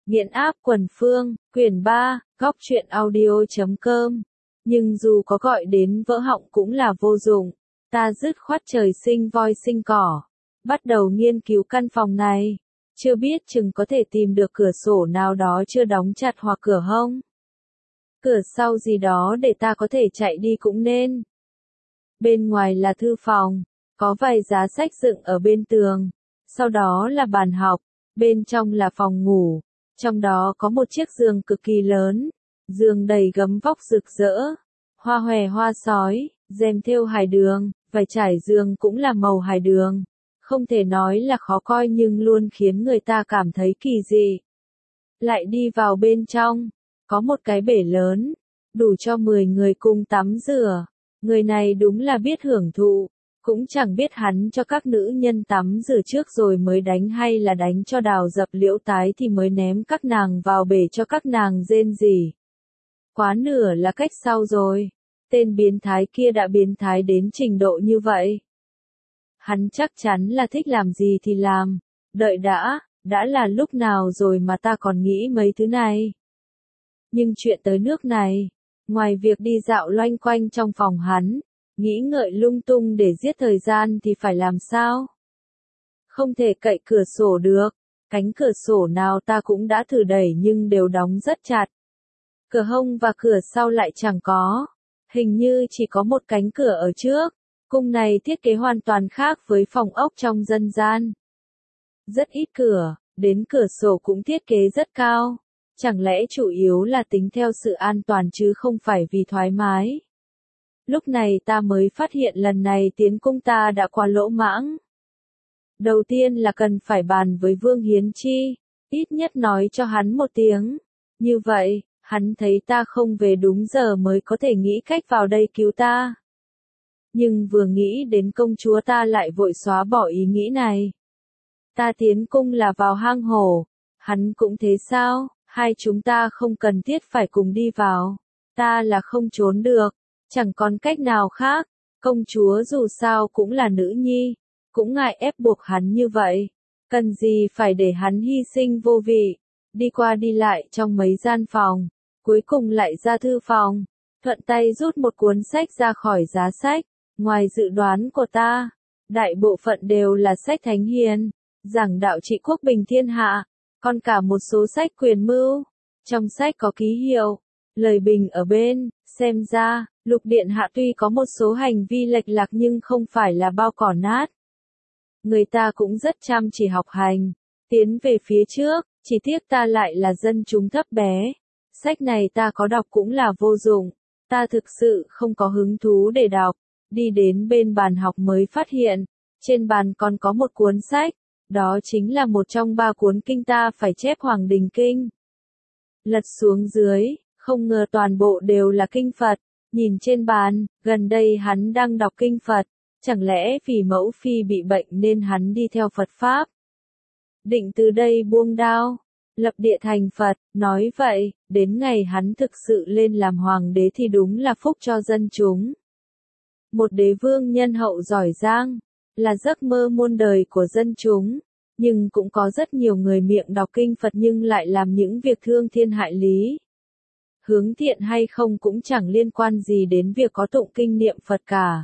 Nghiện áp quần phương, quyển 3, góc truyện audio.com. Nhưng dù có gọi đến vỡ họng cũng là vô dụng. Ta dứt khoát trời sinh voi sinh cỏ. Bắt đầu nghiên cứu căn phòng này. Chưa biết chừng có thể tìm được cửa sổ nào đó chưa đóng chặt hoặc cửa hông. Cửa sau gì đó để ta có thể chạy đi cũng nên. Bên ngoài là thư phòng. Có vài giá sách dựng ở bên tường. Sau đó là bàn học. Bên trong là phòng ngủ. Trong đó có một chiếc giường cực kỳ lớn. Giường đầy gấm vóc rực rỡ. Hoa hòe hoa sói, rèm thêu hài đường, vải trải giường cũng là màu hài đường. Không thể nói là khó coi nhưng luôn khiến người ta cảm thấy kỳ dị. Lại đi vào bên trong. Có một cái bể lớn. Đủ cho 10 người cùng tắm rửa. Người này đúng là biết hưởng thụ. Cũng chẳng biết hắn cho các nữ nhân tắm rửa trước rồi mới đánh hay là đánh cho đào dập liễu tái thì mới ném các nàng vào bể cho các nàng rên rỉ. Quá nửa là cách sau rồi. Tên biến thái kia đã biến thái đến trình độ như vậy. Hắn chắc chắn là thích làm gì thì làm. Đợi đã là lúc nào rồi mà ta còn nghĩ mấy thứ này. Nhưng chuyện tới nước này, ngoài việc đi dạo loanh quanh trong phòng hắn, nghĩ ngợi lung tung để giết thời gian thì phải làm sao? Không thể cậy cửa sổ được, cánh cửa sổ nào ta cũng đã thử đẩy nhưng đều đóng rất chặt. Cửa hông và cửa sau lại chẳng có, hình như chỉ có một cánh cửa ở trước. Cung này thiết kế hoàn toàn khác với phòng ốc trong dân gian. Rất ít cửa, đến cửa sổ cũng thiết kế rất cao. Chẳng lẽ chủ yếu là tính theo sự an toàn chứ không phải vì thoải mái? Lúc này ta mới phát hiện lần này tiến cung ta đã quá lỗ mãng. Đầu tiên là cần phải bàn với Vương Hiến Chi, ít nhất nói cho hắn một tiếng. Như vậy, hắn thấy ta không về đúng giờ mới có thể nghĩ cách vào đây cứu ta. Nhưng vừa nghĩ đến công chúa ta lại vội xóa bỏ ý nghĩ này. Ta tiến cung là vào hang hổ, hắn cũng thế sao, hai chúng ta không cần thiết phải cùng đi vào. Ta là không trốn được. Chẳng còn cách nào khác, công chúa dù sao cũng là nữ nhi, cũng ngại ép buộc hắn như vậy, cần gì phải để hắn hy sinh vô vị, đi qua đi lại trong mấy gian phòng, cuối cùng lại ra thư phòng, thuận tay rút một cuốn sách ra khỏi giá sách, ngoài dự đoán của ta, đại bộ phận đều là sách thánh hiền, giảng đạo trị quốc bình thiên hạ, còn cả một số sách quyền mưu, trong sách có ký hiệu, lời bình ở bên, xem ra, Lục Điện Hạ tuy có một số hành vi lệch lạc nhưng không phải là bao cỏ nát. Người ta cũng rất chăm chỉ học hành, tiến về phía trước, chỉ tiếc ta lại là dân chúng thấp bé. Sách này ta có đọc cũng là vô dụng, ta thực sự không có hứng thú để đọc. Đi đến bên bàn học mới phát hiện, trên bàn còn có một cuốn sách, đó chính là một trong 3 cuốn kinh ta phải chép Hoàng Đình Kinh. Lật xuống dưới, không ngờ toàn bộ đều là kinh Phật. Nhìn trên bàn, gần đây hắn đang đọc kinh Phật, chẳng lẽ vì mẫu phi bị bệnh nên hắn đi theo Phật Pháp? Định từ đây buông đao, lập địa thành Phật, nói vậy, đến ngày hắn thực sự lên làm hoàng đế thì đúng là phúc cho dân chúng. Một đế vương nhân hậu giỏi giang, là giấc mơ muôn đời của dân chúng, nhưng cũng có rất nhiều người miệng đọc kinh Phật nhưng lại làm những việc thương thiên hại lý. Hướng thiện hay không cũng chẳng liên quan gì đến việc có tụng kinh niệm Phật cả.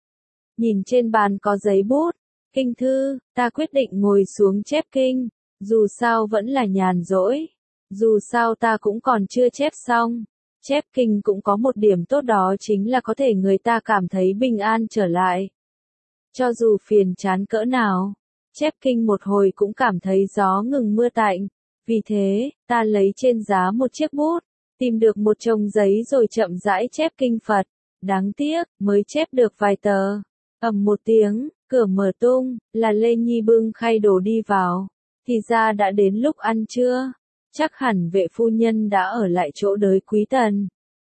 Nhìn trên bàn có giấy bút, kinh thư, ta quyết định ngồi xuống chép kinh, dù sao vẫn là nhàn rỗi. Dù sao ta cũng còn chưa chép xong. Chép kinh cũng có một điểm tốt đó chính là có thể người ta cảm thấy bình an trở lại. Cho dù phiền chán cỡ nào, chép kinh một hồi cũng cảm thấy gió ngừng mưa tạnh. Vì thế, ta lấy trên giá một chiếc bút. Tìm được một chồng giấy rồi chậm rãi chép kinh Phật. Đáng tiếc, mới chép được vài tờ. Ầm một tiếng, cửa mở tung, là Lê Nhi bưng khay đồ đi vào. Thì ra đã đến lúc ăn trưa. Chắc hẳn vệ phu nhân đã ở lại chỗ đới quý tần.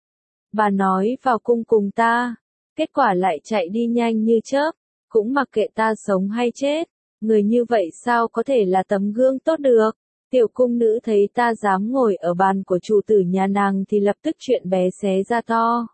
Bà nói vào cung cùng ta. Kết quả lại chạy đi nhanh như chớp. Cũng mặc kệ ta sống hay chết. Người như vậy sao có thể là tấm gương tốt được. Tiểu cung nữ thấy ta dám ngồi ở bàn của chủ tử nhà nàng thì lập tức chuyện bé xé ra to.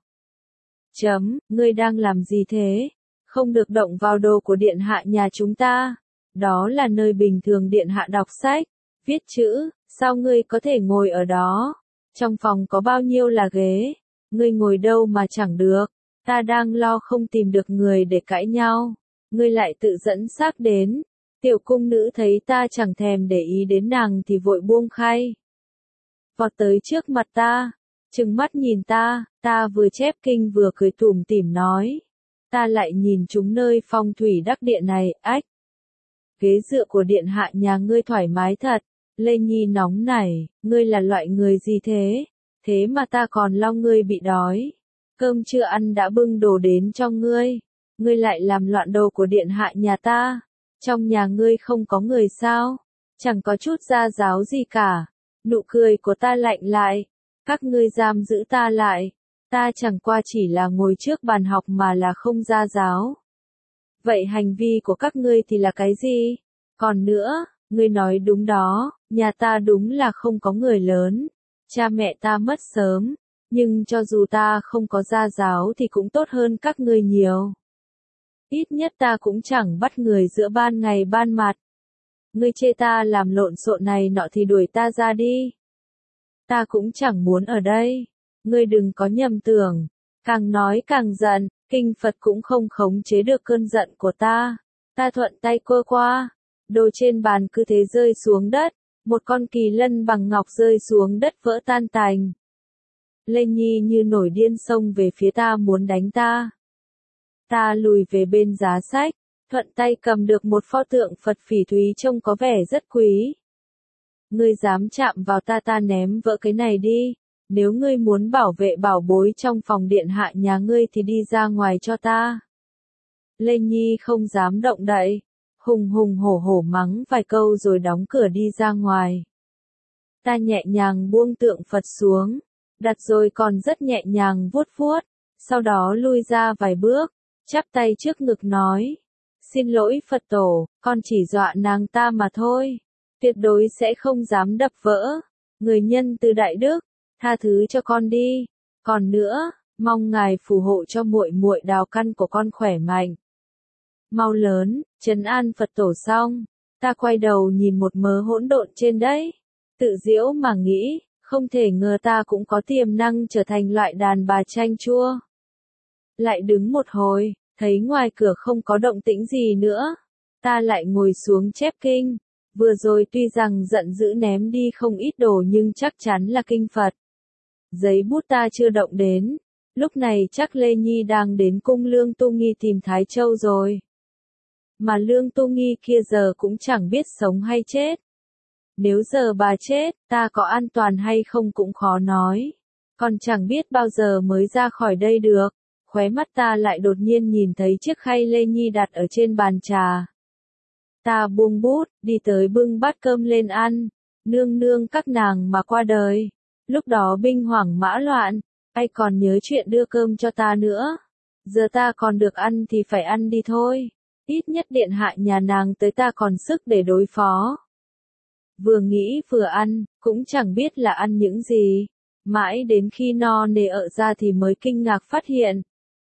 Ngươi đang làm gì thế? Không được động vào đồ của điện hạ nhà chúng ta. Đó là nơi bình thường điện hạ đọc sách, viết chữ, Sao ngươi có thể ngồi ở đó? Trong phòng có bao nhiêu là ghế? Ngươi ngồi đâu mà chẳng được? Ta đang lo không tìm được người để cãi nhau. Ngươi lại tự dẫn xác đến. Tiểu cung nữ thấy ta chẳng thèm để ý đến nàng thì vội buông khay. Vọt tới trước mặt ta, trừng mắt nhìn ta vừa chép kinh vừa cười tủm tỉm nói. Ta lại nhìn chúng nơi phong thủy đắc địa này, ách. Ghế dựa của điện hạ nhà ngươi thoải mái thật. Lê Nhi nóng nảy, ngươi là loại người gì thế? Thế mà ta còn lo ngươi bị đói. Cơm chưa ăn đã bưng đồ đến cho ngươi. Ngươi lại làm loạn đồ của điện hạ nhà ta. Trong nhà ngươi không có người sao? Chẳng có chút gia giáo gì cả. Nụ cười của ta lạnh lại. Các ngươi giam giữ ta lại. Ta chẳng qua chỉ là ngồi trước bàn học mà là không gia giáo. Vậy hành vi của các ngươi thì là cái gì? Còn nữa, ngươi nói đúng đó, nhà ta đúng là không có người lớn. Cha mẹ ta mất sớm, nhưng cho dù ta không có gia giáo thì cũng tốt hơn các ngươi nhiều. Ít nhất ta cũng chẳng bắt người giữa ban ngày ban mặt. Ngươi chê ta làm lộn xộn này nọ thì đuổi ta ra đi. Ta cũng chẳng muốn ở đây. Ngươi đừng có nhầm tưởng. Càng nói càng giận, kinh Phật cũng không khống chế được cơn giận của ta. Ta thuận tay quơ qua. Đồ trên bàn cứ thế rơi xuống đất. Một con kỳ lân bằng ngọc rơi xuống đất vỡ tan tành. Lê Nhi như nổi điên xông về phía ta muốn đánh ta. Ta lùi về bên giá sách, thuận tay cầm được một pho tượng Phật phỉ thúy trông có vẻ rất quý. Ngươi dám chạm vào ta ném vỡ cái này đi. Nếu ngươi muốn bảo vệ bảo bối trong phòng điện hạ nhà ngươi thì đi ra ngoài cho ta. Lê Nhi không dám động đậy, hùng hùng hổ hổ mắng vài câu rồi đóng cửa đi ra ngoài. Ta nhẹ nhàng buông tượng Phật xuống, đặt rồi còn rất nhẹ nhàng vuốt vuốt, sau đó lui ra vài bước, chắp tay trước ngực nói. Xin lỗi Phật tổ, con chỉ dọa nàng ta mà thôi. Tuyệt đối sẽ không dám đập vỡ. Người nhân từ đại đức, tha thứ cho con đi. Còn nữa, mong ngài phù hộ cho muội muội đào căn của con khỏe mạnh. Mau lớn, trấn an Phật tổ xong, ta quay đầu nhìn một mớ hỗn độn trên đấy. Tự giễu mà nghĩ, không thể ngờ ta cũng có tiềm năng trở thành loại đàn bà chanh chua. Lại đứng một hồi, thấy ngoài cửa không có động tĩnh gì nữa. Ta lại ngồi xuống chép kinh. Vừa rồi tuy rằng giận dữ ném đi không ít đồ nhưng chắc chắn là kinh Phật. Giấy bút ta chưa động đến. Lúc này chắc Lê Nhi đang đến cung Lương Tu Nghi tìm Thái Châu rồi. Mà Lương Tu Nghi kia giờ cũng chẳng biết sống hay chết. Nếu giờ bà chết, ta có an toàn hay không cũng khó nói. Còn chẳng biết bao giờ mới ra khỏi đây được. Khóe mắt ta lại đột nhiên nhìn thấy chiếc khay Lê Nhi đặt ở trên bàn trà. Ta buông bút, đi tới bưng bát cơm lên ăn. Nương nương các nàng mà qua đời. Lúc đó binh hoảng mã loạn, ai còn nhớ chuyện đưa cơm cho ta nữa. Giờ ta còn được ăn thì phải ăn đi thôi. Ít nhất điện hạ nhà nàng tới ta còn sức để đối phó. Vừa nghĩ vừa ăn, cũng chẳng biết là ăn những gì. Mãi đến khi no nê ợ ra thì mới kinh ngạc phát hiện.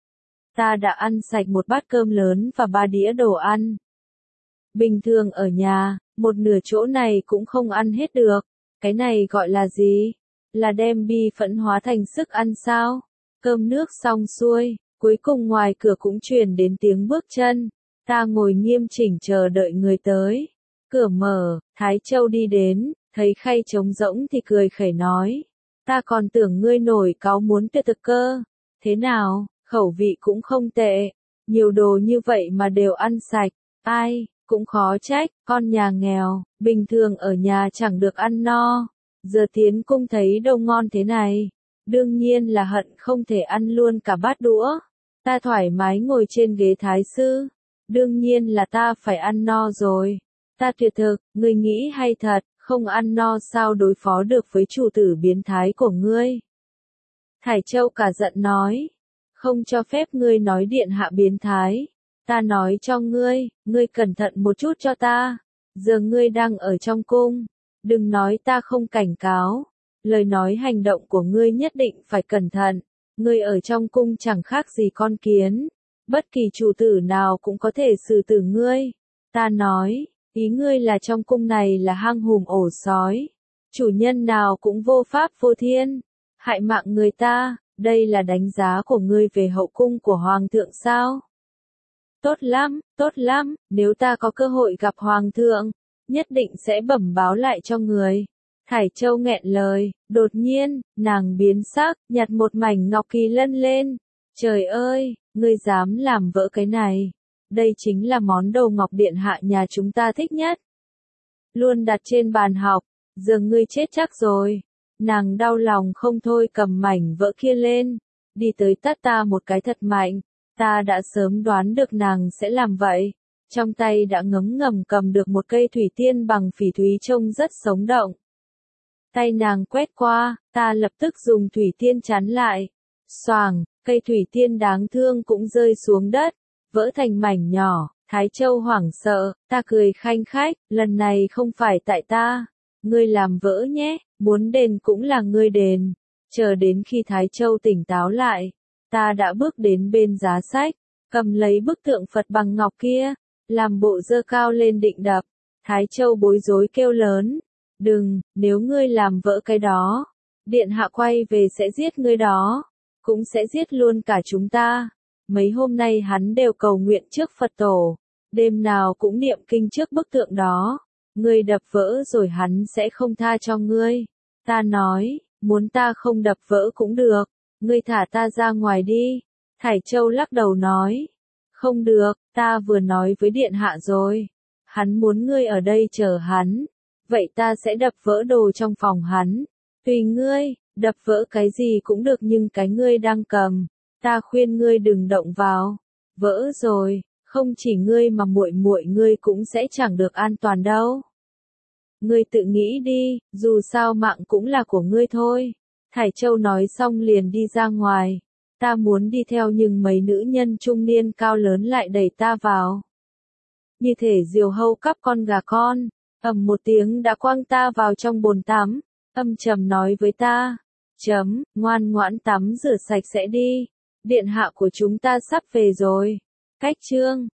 Ta đã ăn sạch một bát cơm lớn và 3 đĩa đồ ăn. Bình thường ở nhà, một nửa chỗ này cũng không ăn hết được. Cái này gọi là gì? Là đem bi phẫn hóa thành sức ăn sao? Cơm nước xong xuôi, cuối cùng ngoài cửa cũng truyền đến tiếng bước chân. Ta ngồi nghiêm chỉnh chờ đợi người tới. Cửa mở, Thái Châu đi đến, thấy khay trống rỗng thì cười khẩy nói. Ta còn tưởng ngươi nổi cáu muốn tuyệt thực cơ. Thế nào, khẩu vị cũng không tệ. Nhiều đồ như vậy mà đều ăn sạch. Ai, cũng khó trách, con nhà nghèo, bình thường ở nhà chẳng được ăn no. Giờ tiến cung thấy đâu ngon thế này. Đương nhiên là hận không thể ăn luôn cả bát đũa. Ta thoải mái ngồi trên ghế thái sư. Đương nhiên là ta phải ăn no rồi. Ta tuyệt thực, ngươi nghĩ hay thật, không ăn no sao đối phó được với chủ tử biến thái của ngươi. Thải Châu cả giận nói. Không cho phép ngươi nói điện hạ biến thái. Ta nói cho ngươi cẩn thận một chút cho ta. Giờ ngươi đang ở trong cung. Đừng nói ta không cảnh cáo. Lời nói hành động của ngươi nhất định phải cẩn thận. Ngươi ở trong cung chẳng khác gì con kiến. Bất kỳ chủ tử nào cũng có thể xử tử ngươi. Ta nói, ý ngươi là trong cung này là hang hùm ổ sói. Chủ nhân nào cũng vô pháp vô thiên, hại mạng người ta, đây là đánh giá của ngươi về hậu cung của hoàng thượng sao? Tốt lắm, nếu ta có cơ hội gặp hoàng thượng, nhất định sẽ bẩm báo lại cho người. Thải Châu nghẹn lời, đột nhiên, nàng biến sắc, nhặt một mảnh ngọc kỳ lân lên. Trời ơi, ngươi dám làm vỡ cái này. Đây chính là món đồ ngọc điện hạ nhà chúng ta thích nhất. Luôn đặt trên bàn học, giờ ngươi chết chắc rồi. Nàng đau lòng không thôi cầm mảnh vỡ kia lên, đi tới tát ta một cái thật mạnh. Ta đã sớm đoán được nàng sẽ làm vậy. Trong tay đã ngấm ngầm cầm được một cây thủy tiên bằng phỉ thúy trông rất sống động. Tay nàng quét qua, ta lập tức dùng thủy tiên chắn lại. Xoàng, cây thủy tiên đáng thương cũng rơi xuống đất, vỡ thành mảnh nhỏ. Thái Châu hoảng sợ, ta cười khanh khách, lần này không phải tại ta. Ngươi làm vỡ nhé, muốn đền cũng là ngươi đền. Chờ đến khi Thái Châu tỉnh táo lại, ta đã bước đến bên giá sách, cầm lấy bức tượng Phật bằng ngọc kia, làm bộ giơ cao lên định đập. Thái Châu bối rối kêu lớn, đừng, nếu ngươi làm vỡ cái đó, điện hạ quay về sẽ giết ngươi đó, cũng sẽ giết luôn cả chúng ta. Mấy hôm nay hắn đều cầu nguyện trước Phật tổ, đêm nào cũng niệm kinh trước bức tượng đó. Ngươi đập vỡ rồi hắn sẽ không tha cho ngươi. Ta nói, muốn ta không đập vỡ cũng được, ngươi thả ta ra ngoài đi. Thải Châu lắc đầu nói, không được, ta vừa nói với điện hạ rồi. Hắn muốn ngươi ở đây chờ hắn, vậy ta sẽ đập vỡ đồ trong phòng hắn. Tùy ngươi, đập vỡ cái gì cũng được nhưng cái ngươi đang cầm, ta khuyên ngươi đừng động vào. Vỡ rồi, không chỉ ngươi mà muội muội ngươi cũng sẽ chẳng được an toàn đâu. Ngươi tự nghĩ đi, dù sao mạng cũng là của ngươi thôi. Thải Châu nói xong liền đi ra ngoài. Ta muốn đi theo nhưng mấy nữ nhân trung niên cao lớn lại đẩy ta vào. Như thể diều hâu cắp con gà con, ầm một tiếng đã quăng ta vào trong bồn tắm, âm trầm nói với ta, ngoan ngoãn tắm rửa sạch sẽ đi, điện hạ của chúng ta sắp về rồi. Cách chương